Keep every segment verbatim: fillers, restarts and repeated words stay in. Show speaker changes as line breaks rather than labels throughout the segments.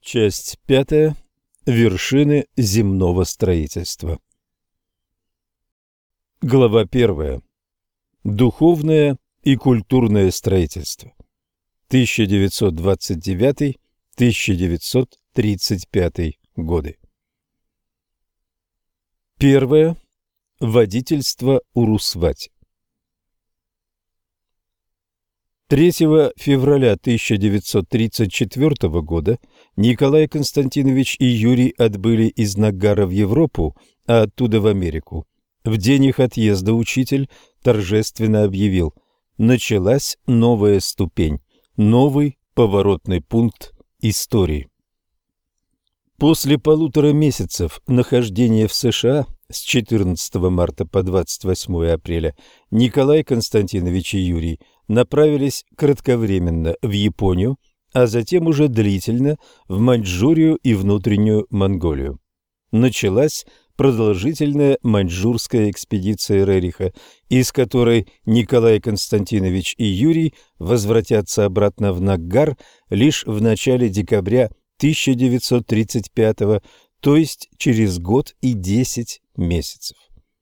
Часть пятая. Вершины земного строительства. Глава первая. Духовное и культурное строительство. тысяча девятьсот двадцать девятый — тысяча девятьсот тридцать пятый годы. Первое. Водительство Урусвати. третьего февраля тысяча девятьсот тридцать четвёртого года Николай Константинович и Юрий отбыли из Нагара в Европу, а оттуда в Америку. В день их отъезда учитель торжественно объявил: началась новая ступень, новый поворотный пункт истории. После полутора месяцев нахождения в США с четырнадцатого марта по двадцать восьмое апреля Николай Константинович и Юрий направились кратковременно в Японию, а затем уже длительно в Маньчжурию и внутреннюю Монголию. Началась продолжительная маньчжурская экспедиция Рериха, из которой Николай Константинович и Юрий возвратятся обратно в Наггар лишь в начале декабря тысяча девятьсот тридцать пятого, то есть через год и десять месяцев.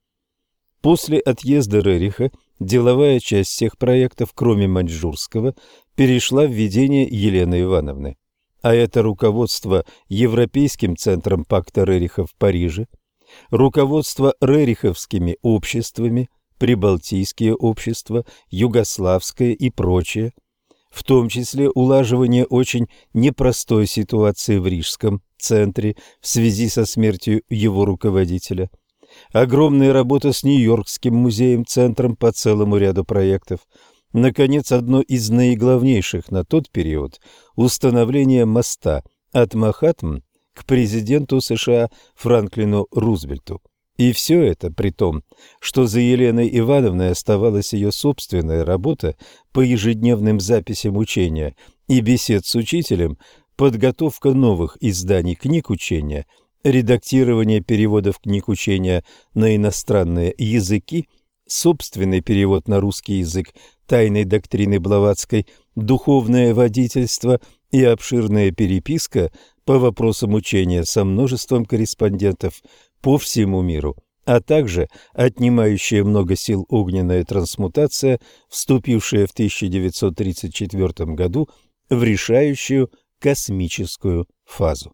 После отъезда Рериха деловая часть всех проектов, кроме маньчжурского, перешла в ведение Елены Ивановны, а это руководство Европейским центром пакта Рериха в Париже, руководство рериховскими обществами, прибалтийские общества, югославское и прочее, в том числе улаживание очень непростой ситуации в Рижском центре в связи со смертью его руководителя, огромная работа с Нью-Йоркским музеем-центром по целому ряду проектов, наконец, одно из наиглавнейших на тот период – установление моста от Махатм к президенту США Франклину Рузвельту. И все это при том, что за Еленой Ивановной оставалась ее собственная работа по ежедневным записям учения и бесед с учителем, подготовка новых изданий книг учения, редактирование переводов книг учения на иностранные языки, собственный перевод на русский язык тайной доктрины Блаватской, духовное водительство и обширная переписка по вопросам учения со множеством корреспондентов по всему миру, а также отнимающая много сил огненная трансмутация, вступившая в тысяча девятьсот тридцать четвёртом году в решающую космическую фазу.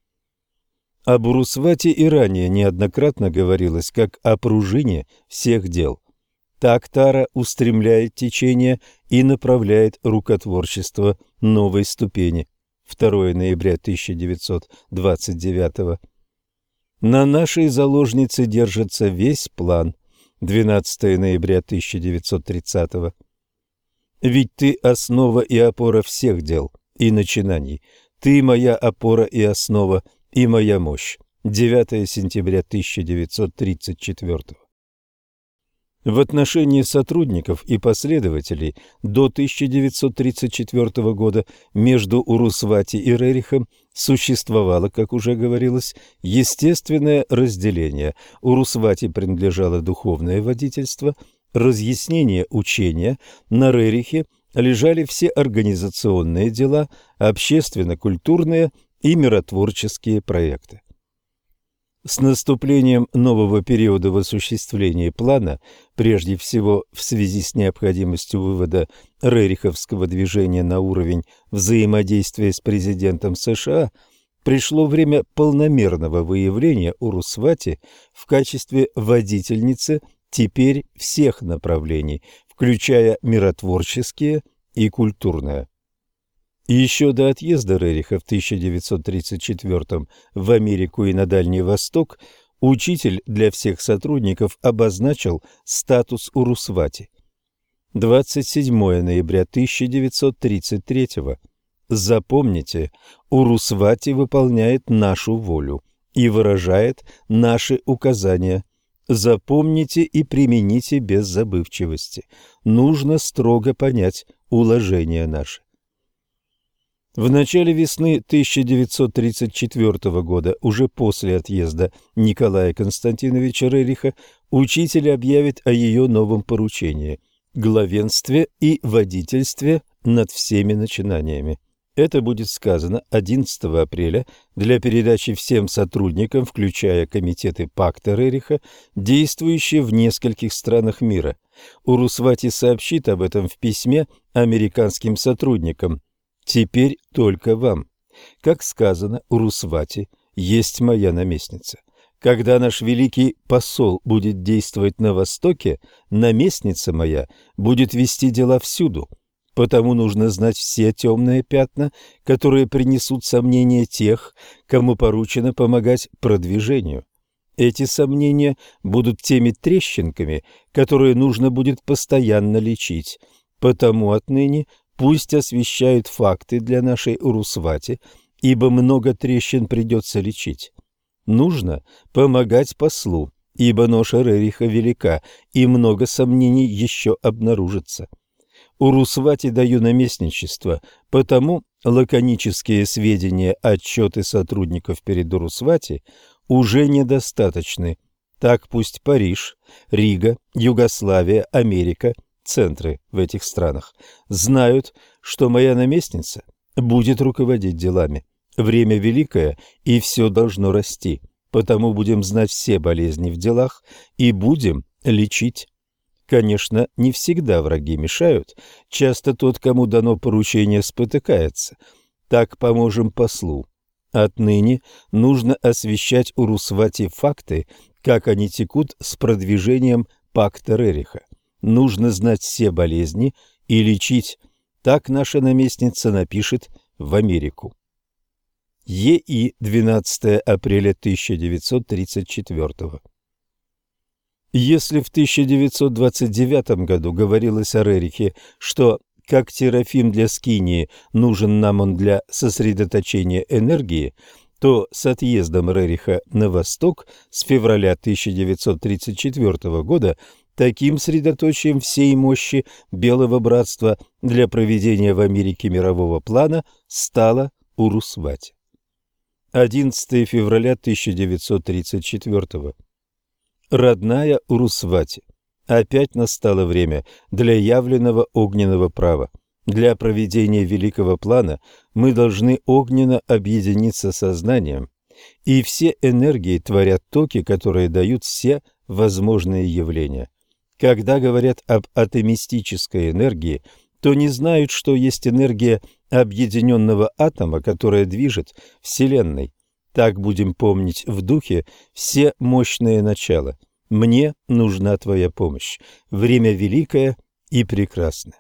Об Урусвати и ранее неоднократно говорилось как о пружине всех дел. Так Тара устремляет течение и направляет рукотворчество новой ступени. второе ноября тысяча девятьсот двадцать девятого. На нашей заложнице держится весь план. двенадцатое ноября тысяча девятьсот тридцатого. Ведь ты основа и опора всех дел и начинаний. Ты моя опора и основа, и моя мощь. девятое сентября тысяча девятьсот тридцать четвёртого. В отношении сотрудников и последователей до тысяча девятьсот тридцать четвёртого года между Урусвати и Рерихом существовало, как уже говорилось, естественное разделение. Урусвати принадлежало духовное водительство, разъяснение учения, на Рерихе лежали все организационные дела, общественно-культурные и миротворческие проекты. С наступлением нового периода в осуществлении плана, прежде всего в связи с необходимостью вывода рериховского движения на уровень взаимодействия с президентом США, пришло время полномерного выявления Урусвати в качестве водительницы теперь всех направлений, включая миротворческие и культурное. Еще до отъезда Рериха в тысяча девятьсот тридцать четвёртом в Америку и на Дальний Восток учитель для всех сотрудников обозначил статус Урусвати. двадцать седьмое ноября тысяча девятьсот тридцать третьего. Запомните, Урусвати выполняет нашу волю и выражает наши указания. Запомните и примените без забывчивости. Нужно строго понять уложения наши. В начале весны тысяча девятьсот тридцать четвёртого года, уже после отъезда Николая Константиновича Рериха, учитель объявит о ее новом поручении – главенстве и водительстве над всеми начинаниями. Это будет сказано одиннадцатого апреля для передачи всем сотрудникам, включая комитеты Пакта Рериха, действующие в нескольких странах мира. Урусвати сообщит об этом в письме американским сотрудникам. Теперь только вам. Как сказано, Урусвати есть моя наместница. Когда наш великий посол будет действовать на Востоке, наместница моя будет вести дела всюду. Потому нужно знать все темные пятна, которые принесут сомнения тех, кому поручено помогать продвижению. Эти сомнения будут теми трещинками, которые нужно будет постоянно лечить. Потому отныне пусть освещают факты для нашей Урусвати, ибо много трещин придется лечить. Нужно помогать послу, ибо ноша Рериха велика, и много сомнений еще обнаружится. Урусвати даю наместничество, потому лаконические сведения, отчеты сотрудников перед Урусвати уже недостаточны. Так пусть Париж, Рига, Югославия, Америка, центры в этих странах, знают, что моя наместница будет руководить делами. Время великое, и все должно расти, потому будем знать все болезни в делах и будем лечить. Конечно, не всегда враги мешают, часто тот, кому дано поручение, спотыкается. Так поможем послу. Отныне нужно освещать Урусвати факты, как они текут с продвижением Пакта Рериха. Нужно знать все болезни и лечить. Так наша наместница напишет в Америку. ЕИ, двенадцатого апреля тысяча девятьсот тридцать четвёртого. Если в тысяча девятьсот двадцать девятом году говорилось о Рерихе, что, как Терафим для Скинии, нужен нам он для сосредоточения энергии, то с отъездом Рериха на восток с февраля тысяча девятьсот тридцать четвёртого года таким средоточием всей мощи Белого Братства для проведения в Америке мирового плана стала Урусвати. одиннадцатого февраля тысяча девятьсот тридцать четвёртого. Родная Урусвати, опять настало время для явленного огненного права. Для проведения великого плана мы должны огненно объединиться сознанием, и все энергии творят токи, которые дают все возможные явления. Когда говорят об атомистической энергии, то не знают, что есть энергия объединенного атома, которая движет Вселенной. Так будем помнить в духе все мощные начала. Мне нужна твоя помощь. Время великое и прекрасное.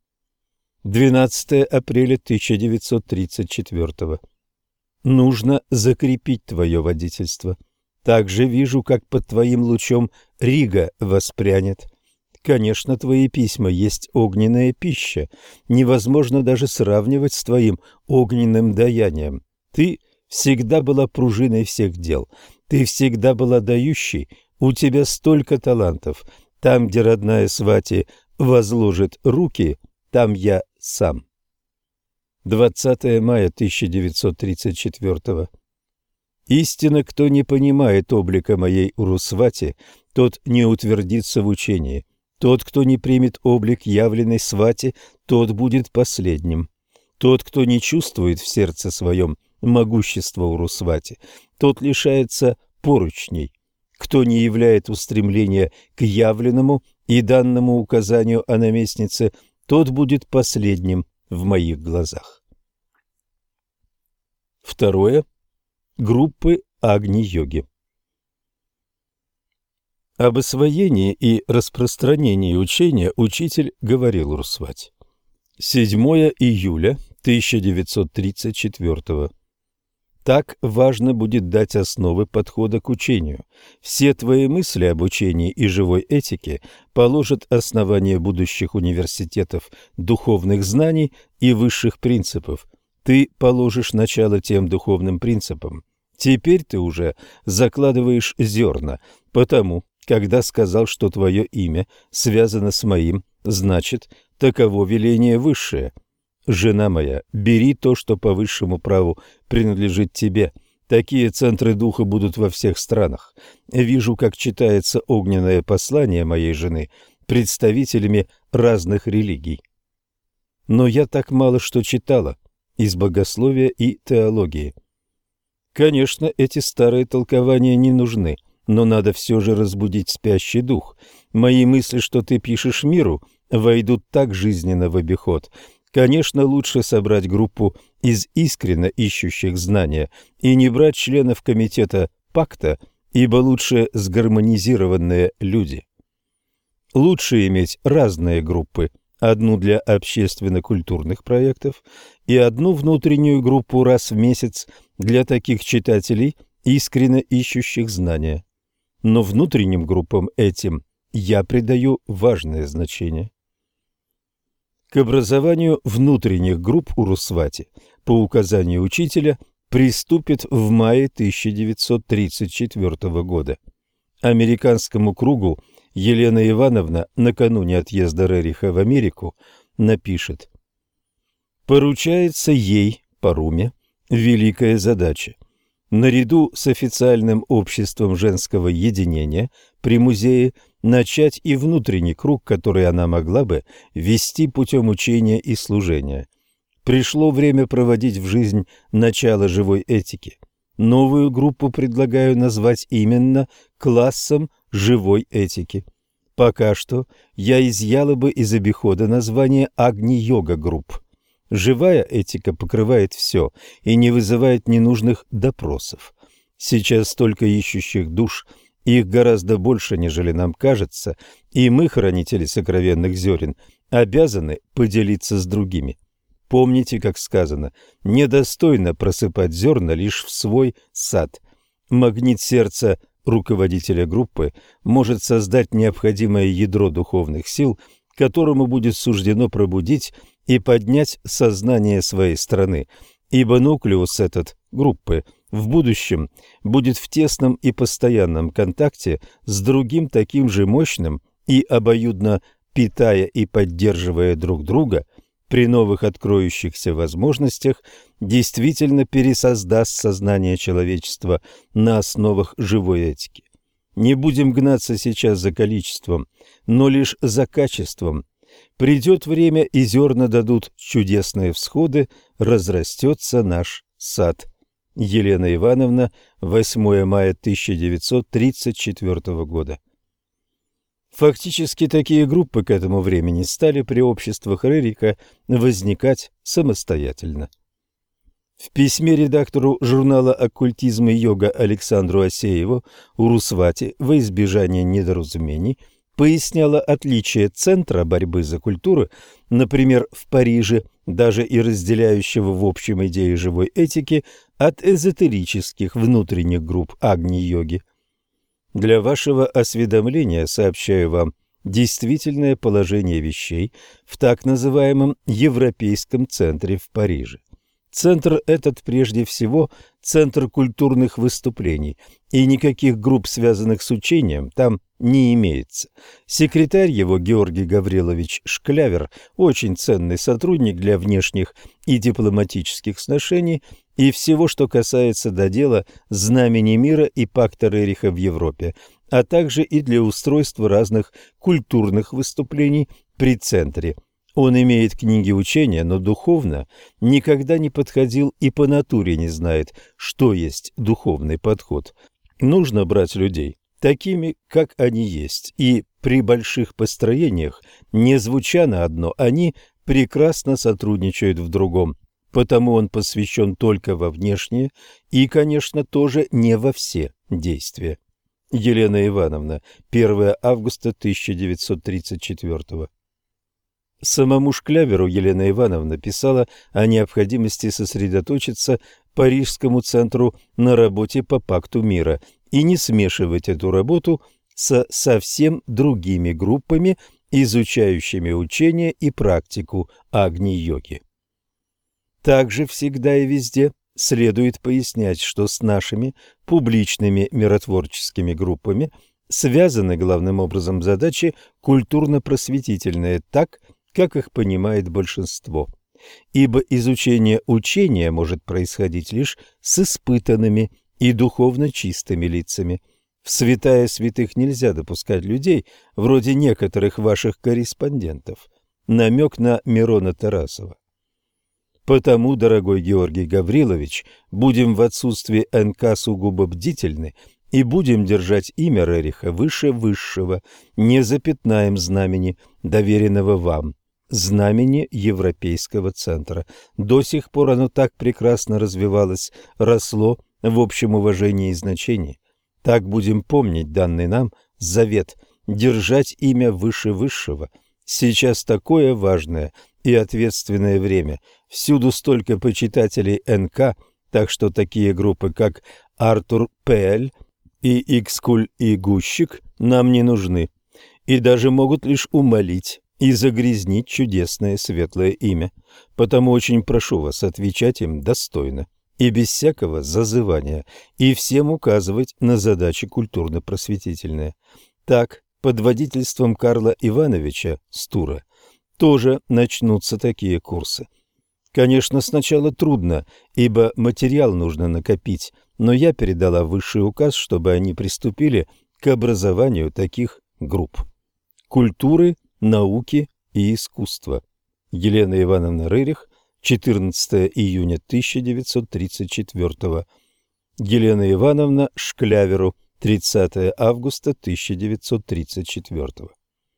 двенадцатого апреля тысяча девятьсот тридцать четвёртого. Нужно закрепить твое водительство. Также вижу, как под твоим лучом Рига воспрянет. Конечно, твои письма есть огненная пища. Невозможно даже сравнивать с твоим огненным даянием. Ты всегда была пружиной всех дел. Ты всегда была дающей. У тебя столько талантов. Там, где родная Свати возложит руки, там я сам. двадцатого мая тысяча девятьсот тридцать четвёртого. Истинно, кто не понимает облика моей Урусвати, тот не утвердится в учении. Тот, кто не примет облик явленной Свати, тот будет последним. Тот, кто не чувствует в сердце своем могущество Урусвати, тот лишается поручней. Кто не являет устремления к явленному и данному указанию о наместнице, тот будет последним в моих глазах. Второе. Группы Агни-йоги. Об освоении и распространении учения учитель говорил Урусвати. седьмого июля тысяча девятьсот тридцать четвёртого. Так важно будет дать основы подхода к учению. Все твои мысли об учении и живой этике положат основание будущих университетов духовных знаний и высших принципов. Ты положишь начало тем духовным принципам. Теперь ты уже закладываешь зерна, потому, когда сказал, что твое имя связано с моим, значит, таково веление высшее. Жена моя, бери то, что по высшему праву принадлежит тебе. Такие центры духа будут во всех странах. Вижу, как читается огненное послание моей жены представителями разных религий. Но я так мало что читала. из богословия и теологии. Конечно, эти старые толкования не нужны, но надо все же разбудить спящий дух. Мои мысли, что ты пишешь миру, войдут так жизненно в обиход. Конечно, лучше собрать группу из искренно ищущих знания и не брать членов комитета пакта, ибо лучше сгармонизированные люди. Лучше иметь разные группы, одну для общественно-культурных проектов и одну внутреннюю группу раз в месяц для таких читателей, искренно ищущих знания. Но внутренним группам этим я придаю важное значение. К образованию внутренних групп Урусвати по указанию учителя приступит в мае тысяча девятьсот тридцать четвёртого года. Американскому кругу Елена Ивановна накануне отъезда Рериха в Америку напишет: «Поручается ей, Паруме, великая задача. Наряду с официальным обществом женского единения при музее начать и внутренний круг, который она могла бы вести путем учения и служения. Пришло время проводить в жизнь начало живой этики. Новую группу предлагаю назвать именно классом живой этики. Пока что я изъяла бы из обихода название Агни-йога групп. Живая этика покрывает все и не вызывает ненужных допросов. Сейчас столько ищущих душ, их гораздо больше, нежели нам кажется, и мы, хранители сокровенных зерен, обязаны поделиться с другими. Помните, как сказано, недостойно просыпать зерна лишь в свой сад. Магнит сердца руководителя группы может создать необходимое ядро духовных сил, которому будет суждено пробудить и поднять сознание своей страны, ибо нуклеус этот группы в будущем будет в тесном и постоянном контакте с другим таким же мощным и обоюдно питая и поддерживая друг друга, при новых откроющихся возможностях действительно пересоздаст сознание человечества на основах живой этики. Не будем гнаться сейчас за количеством, но лишь за качеством. Придет время, и зерна дадут чудесные всходы, разрастется наш сад. Елена Ивановна, восьмое мая тысяча девятьсот тридцать четвёртого года. Фактически такие группы к этому времени стали при обществах Рерика возникать самостоятельно. В письме редактору журнала «Оккультизм и йога» Александру Асееву Урусвати во избежание недоразумений поясняла отличие Центра борьбы за культуру, например, в Париже, даже и разделяющего в общем идеи живой этики, от эзотерических внутренних групп Агни-йоги. Для вашего осведомления сообщаю вам действительное положение вещей в так называемом Европейском центре в Париже. Центр этот прежде всего центр культурных выступлений, и никаких групп, связанных с учением, там не имеется. Секретарь его, Георгий Гаврилович Шклявер, очень ценный сотрудник для внешних и дипломатических сношений и всего, что касается до дела знамени мира и пакта Рериха в Европе, а также и для устройства разных культурных выступлений при центре. Он имеет книги учения, но духовно никогда не подходил и по натуре не знает, что есть духовный подход. Нужно брать людей такими, как они есть, и при больших построениях, не звуча на одно, они прекрасно сотрудничают в другом, потому он посвящен только во внешние и, конечно, тоже не во все действия. Елена Ивановна, первое августа тысяча девятьсот тридцать четвёртого. Самому Шкляверу Елена Ивановна писала о необходимости сосредоточиться Парижскому центру на работе по пакту мира и не смешивать эту работу со совсем другими группами, изучающими учение и практику Агни-йоги. Также всегда и везде следует пояснять, что с нашими публичными миротворческими группами связаны главным образом задачи культурно-просветительные, так, как их понимает большинство. Ибо изучение учения может происходить лишь с испытанными и духовно чистыми лицами. В святая святых нельзя допускать людей, вроде некоторых ваших корреспондентов. Намек на Мирона Тарасова. Потому, дорогой Георгий Гаврилович, будем в отсутствии эн ка сугубо бдительны и будем держать имя Рериха выше высшего, не запятнаем знамени, доверенного вам, знамени Европейского центра. До сих пор оно так прекрасно развивалось, росло в общем уважении и значении. Так будем помнить данный нам завет, держать имя выше высшего. Сейчас такое важное и ответственное время. Всюду столько почитателей эн ка, так что такие группы, как Артур Пель и Икскуль и Гущик, нам не нужны. И даже могут лишь умолить и загрязнить чудесное светлое имя. Потому очень прошу вас отвечать им достойно и без всякого зазывания, и всем указывать на задачи культурно-просветительные. Так, под водительством Карла Ивановича Стура тоже начнутся такие курсы. Конечно, сначала трудно, ибо материал нужно накопить, но я передала высший указ, чтобы они приступили к образованию таких групп. Культуры, науки и искусства. Елена Ивановна Рерих, четырнадцатого июня тысяча девятьсот тридцать четвёртого. Елена Ивановна Шкляверу, тридцатого августа тысяча девятьсот тридцать четвёртого.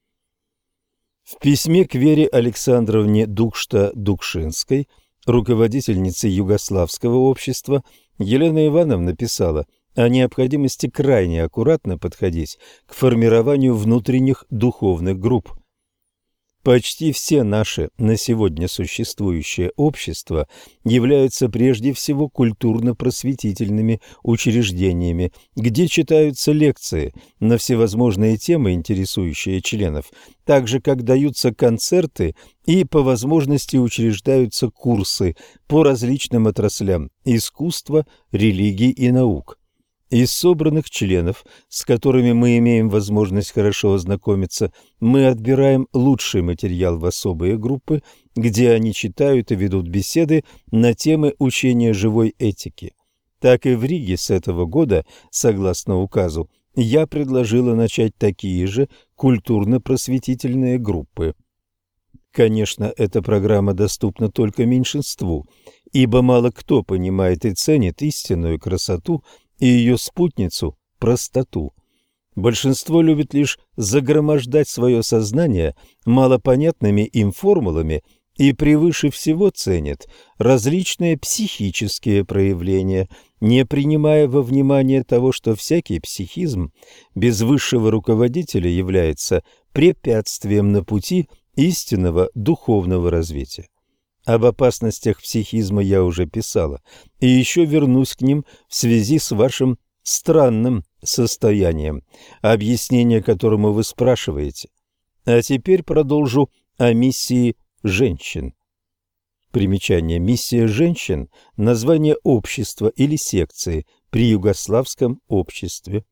В письме к Вере Александровне Дукшта-Дукшинской, руководительнице Югославского общества, Елена Ивановна писала о необходимости крайне аккуратно подходить к формированию внутренних духовных групп. Почти все наши на сегодня существующие общества являются прежде всего культурно-просветительными учреждениями, где читаются лекции на всевозможные темы, интересующие членов, так же, как даются концерты и по возможности учреждаются курсы по различным отраслям искусства, религии и наук. Из собранных членов, с которыми мы имеем возможность хорошо ознакомиться, мы отбираем лучший материал в особые группы, где они читают и ведут беседы на темы учения живой этики. Так и в Риге с этого года, согласно указу, я предложила начать такие же культурно-просветительные группы. Конечно, эта программа доступна только меньшинству, ибо мало кто понимает и ценит истинную красоту и ее спутницу – простоту. Большинство любит лишь загромождать свое сознание малопонятными им формулами и превыше всего ценит различные психические проявления, не принимая во внимание того, что всякий психизм без высшего руководителя является препятствием на пути истинного духовного развития. Об опасностях психизма я уже писала, и еще вернусь к ним в связи с вашим странным состоянием, объяснение которому вы спрашиваете. А теперь продолжу о миссии женщин. Примечание: миссия женщин – название общества или секции при югославском обществе.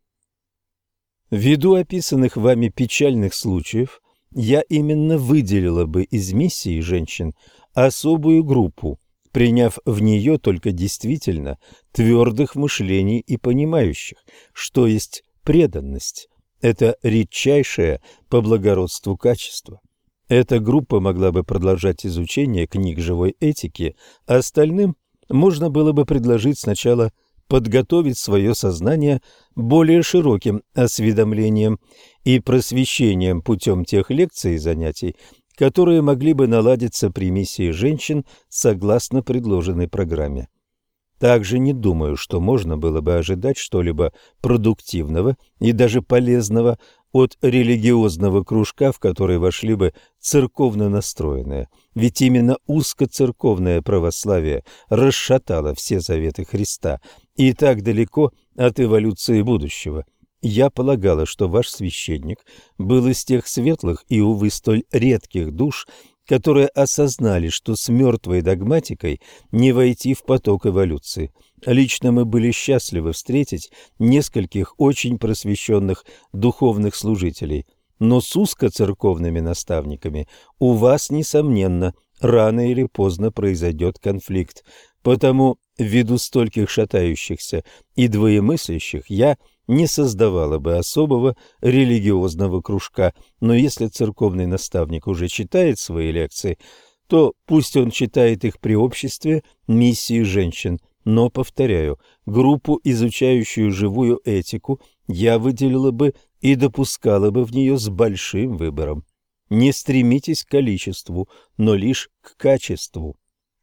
Ввиду описанных вами печальных случаев, я именно выделила бы из миссии женщин особую группу, приняв в нее только действительно твердых мышлений и понимающих, что есть преданность. Это редчайшее по благородству качество. Эта группа могла бы продолжать изучение книг живой этики, а остальным можно было бы предложить сначала подготовить свое сознание более широким осведомлением и просвещением путем тех лекций и занятий, которые могли бы наладиться при миссии женщин согласно предложенной программе. Также не думаю, что можно было бы ожидать что-либо продуктивного и даже полезного от религиозного кружка, в который вошли бы церковно настроенные. Ведь именно узкоцерковное православие расшатало все заветы Христа и так далеко от эволюции будущего. Я полагала, что ваш священник был из тех светлых и, увы, столь редких душ, которые осознали, что с мертвой догматикой не войти в поток эволюции. Лично мы были счастливы встретить нескольких очень просвещенных духовных служителей, но с узкоцерковными наставниками у вас, несомненно, рано или поздно произойдет конфликт. Потому, ввиду стольких шатающихся и двоемыслящих, я не создавала бы особого религиозного кружка, но если церковный наставник уже читает свои лекции, то пусть он читает их при обществе миссии женщин. Но, повторяю, группу, изучающую живую этику, я выделила бы и допускала бы в нее с большим выбором. Не стремитесь к количеству, но лишь к качеству.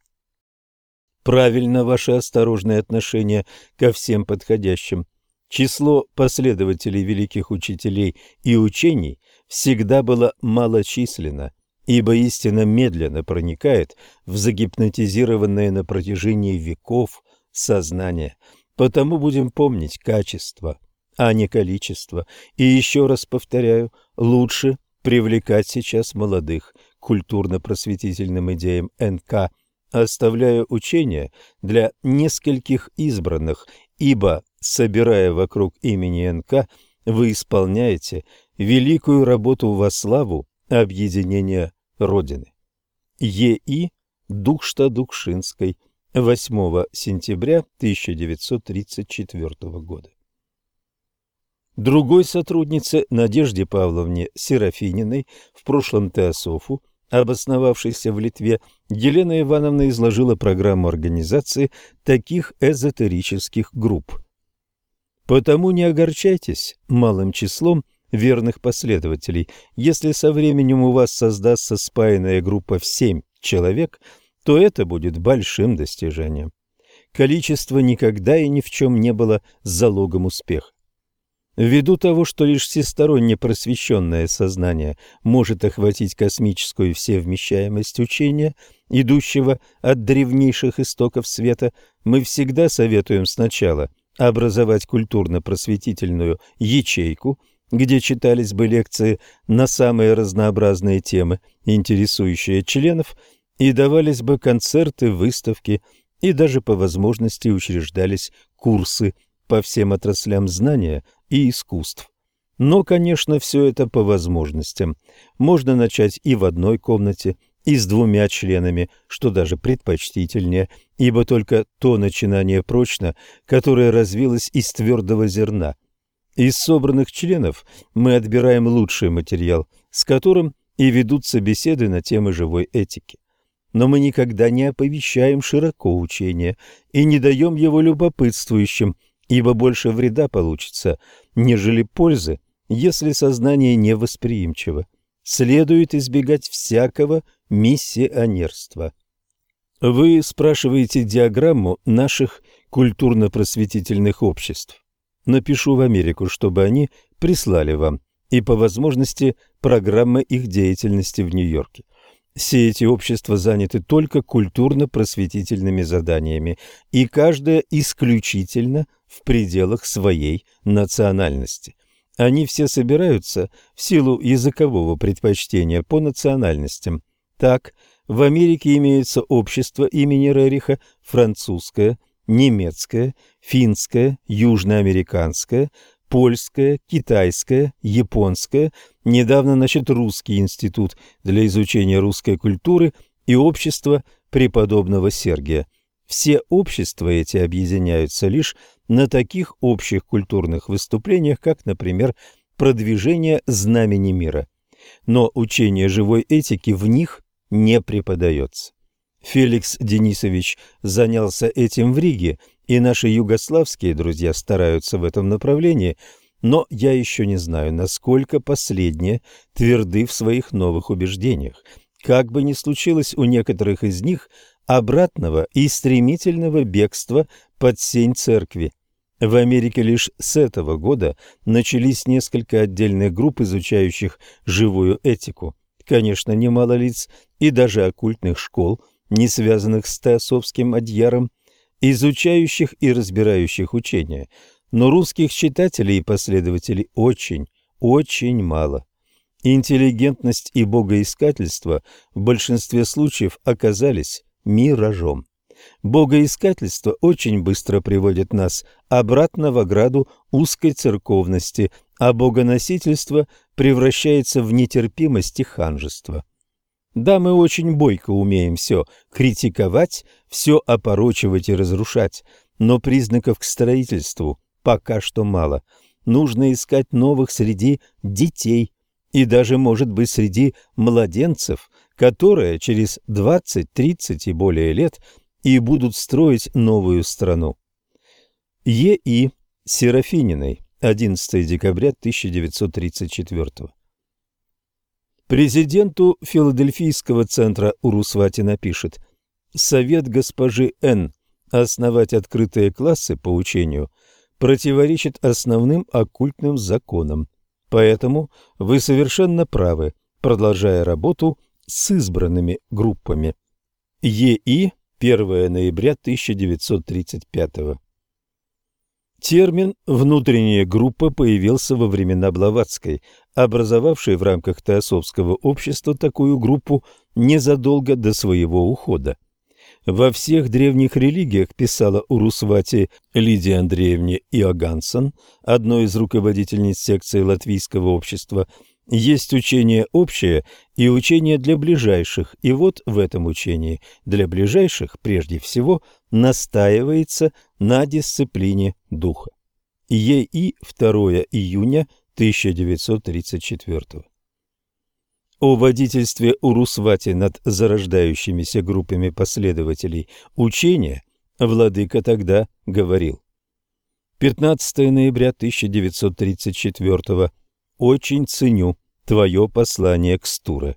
Правильно ваше осторожное отношение ко всем подходящим. Число последователей великих учителей и учений всегда было малочисленно, ибо истина медленно проникает в загипнотизированное на протяжении веков сознание. Потому будем помнить качество, а не количество. И еще раз повторяю, лучше привлекать сейчас молодых к культурно-просветительным идеям эн ка, оставляя учения для нескольких избранных, ибо, собирая вокруг имени эн ка, вы исполняете великую работу во славу объединения Родины. Е И Дукшта-Дукшинской, восьмого сентября тысяча девятьсот тридцать четвёртого года. Другой сотруднице, Надежде Павловне Серафининой, в прошлом теософу, обосновавшейся в Литве, Елена Ивановна изложила программу организации таких эзотерических групп. Потому не огорчайтесь малым числом верных последователей. Если со временем у вас создастся спаянная группа в семь человек, то это будет большим достижением. Количество никогда и ни в чем не было залогом успеха. Ввиду того, что лишь всесторонне просвещенное сознание может охватить космическую всевмещаемость учения, идущего от древнейших истоков света, мы всегда советуем сначала образовать культурно-просветительную ячейку, где читались бы лекции на самые разнообразные темы, интересующие членов, и давались бы концерты, выставки, и даже по возможности учреждались курсы по всем отраслям знания и искусств. Но, конечно, все это по возможностям. Можно начать и в одной комнате, и с двумя членами, что даже предпочтительнее, ибо только то начинание прочно, которое развилось из твердого зерна. Из собранных членов мы отбираем лучший материал, с которым и ведутся беседы на темы живой этики. Но мы никогда не оповещаем широко учение и не даем его любопытствующим, ибо больше вреда получится, нежели пользы, если сознание невосприимчиво. Следует избегать всякого миссионерства. Вы спрашиваете диаграмму наших культурно-просветительных обществ. Напишу в Америку, чтобы они прислали вам, и по возможности программы их деятельности в Нью-Йорке. Все эти общества заняты только культурно-просветительными заданиями, и каждое исключительно в пределах своей национальности. Они все собираются в силу языкового предпочтения по национальностям. Так, в Америке имеется общество имени Рериха, французское, немецкое, финское, южноамериканское, польское, китайское, японское, недавно начат русский институт для изучения русской культуры и общество преподобного Сергия. Все общества эти объединяются лишь на таких общих культурных выступлениях, как, например, продвижение знамени мира. Но учение живой этики в них не преподается. Феликс Денисович занялся этим в Риге, и наши югославские друзья стараются в этом направлении, но я еще не знаю, насколько последние тверды в своих новых убеждениях. Как бы ни случилось у некоторых из них обратного и стремительного бегства под сень церкви. В Америке лишь с этого года начались несколько отдельных групп, изучающих живую этику. Конечно, немало лиц и даже оккультных школ, не связанных с теософским адьяром, изучающих и разбирающих учения, но русских читателей и последователей очень, очень мало. Интеллигентность и богоискательство в большинстве случаев оказались миражом. Богоискательство очень быстро приводит нас обратно в ограду узкой церковности, а богоносительство превращается в нетерпимость и ханжество. Да, мы очень бойко умеем все критиковать, все опорочивать и разрушать, но признаков к строительству пока что мало. Нужно искать новых среди детей и даже, может быть, среди младенцев, которые через двадцать, тридцать и более лет и будут строить новую страну. Е И Серафининой, одиннадцатого декабря тысяча девятьсот тридцать четвёртого. Президенту Филадельфийского центра Урусвати напишет: «Совет госпожи Н. основать открытые классы по учению противоречит основным оккультным законам. Поэтому вы совершенно правы, продолжая работу с избранными группами». Е И первого ноября тысяча девятьсот тридцать пятого. Термин «внутренняя группа» появился во времена Блаватской, образовавшей в рамках теософского общества такую группу незадолго до своего ухода. Во всех древних религиях, писала Урусвати Лидии Андреевне Иогансон, одной из руководительниц секции латвийского общества, есть учение общее и учение для ближайших, и вот в этом учении для ближайших прежде всего настаивается на дисциплине духа. Е И второго июня тысяча девятьсот тридцать четвёртого. О водительстве Урусвати над зарождающимися группами последователей учения владыка тогда говорил: пятнадцатого ноября тысяча девятьсот тридцать четвёртого. Очень ценю твое послание к Стуре.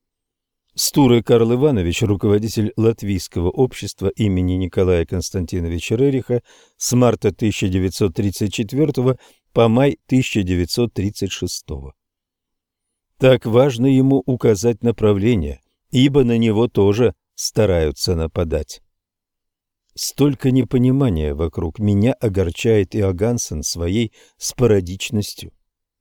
Стуре Карл Иванович, руководитель латвийского общества имени Николая Константиновича Рериха с марта тысяча девятьсот тридцать четвёртого по май тысяча девятьсот тридцать шестого. Так важно ему указать направление, ибо на него тоже стараются нападать. Столько непонимания вокруг меня огорчает Иогансон своей спорадичностью.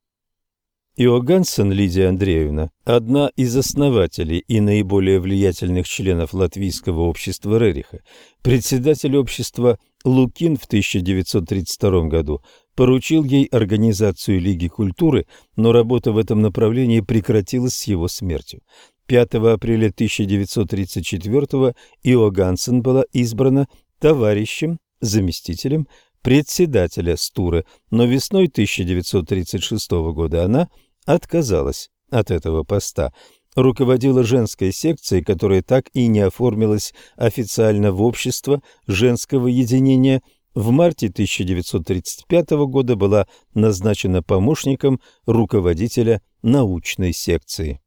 Иогансон Лидия Андреевна, одна из основателей и наиболее влиятельных членов латвийского общества Рериха, председатель общества Лукин в тысяча девятьсот тридцать втором году поручил ей организацию Лиги культуры, но работа в этом направлении прекратилась с его смертью. пятого апреля тысяча девятьсот тридцать четвёртого Иогансон была избрана товарищем, заместителем председателя Стуры, но весной тысяча девятьсот тридцать шестого года она отказалась от этого поста. Руководила женской секцией, которая так и не оформилась официально в общество женского единения. В марте тысяча девятьсот тридцать пятого года была назначена помощником руководителя научной секции.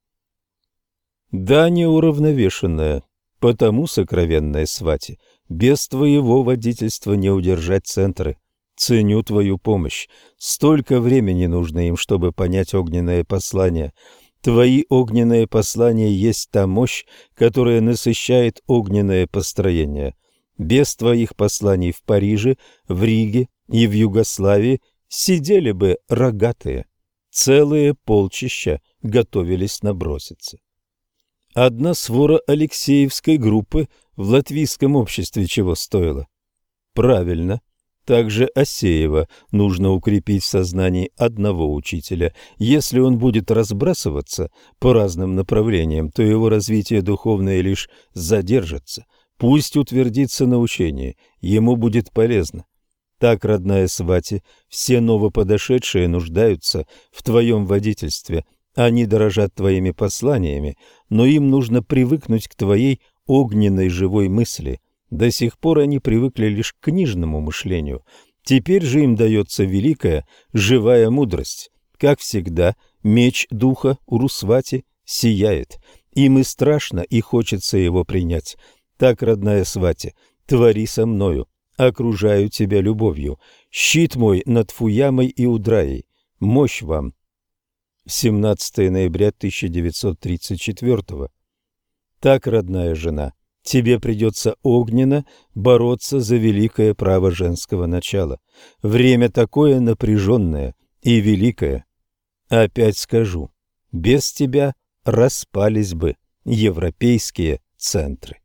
Да, неуравновешенная, потому сокровенная свати, без твоего водительства не удержать центры. Ценю твою помощь. Столько времени нужно им, чтобы понять огненное послание. Твои огненные послания есть та мощь, которая насыщает огненное построение. Без твоих посланий в Париже, в Риге и в Югославии сидели бы рогатые. Целые полчища готовились наброситься. Одна свора Алексеевской группы в латвийском обществе чего стоила? Правильно. Также Асеева нужно укрепить в сознании одного учителя. Если он будет разбрасываться по разным направлениям, то его развитие духовное лишь задержится. Пусть утвердится на учении, ему будет полезно. Так, родная свати, все новоподошедшие нуждаются в твоем водительстве. Они дорожат твоими посланиями, но им нужно привыкнуть к твоей огненной живой мысли. До сих пор они привыкли лишь к книжному мышлению. Теперь же им дается великая живая мудрость. Как всегда, меч духа Урусвати сияет. Им и страшно, и хочется его принять. Так, родная свати, твори со мною. Окружаю тебя любовью. Щит мой над Фуямой и Удраей. Мощь вам. семнадцатого ноября тысяча девятьсот тридцать четвёртого. Так, родная жена, тебе придется огненно бороться за великое право женского начала. Время такое напряженное и великое. Опять скажу, без тебя распались бы европейские центры.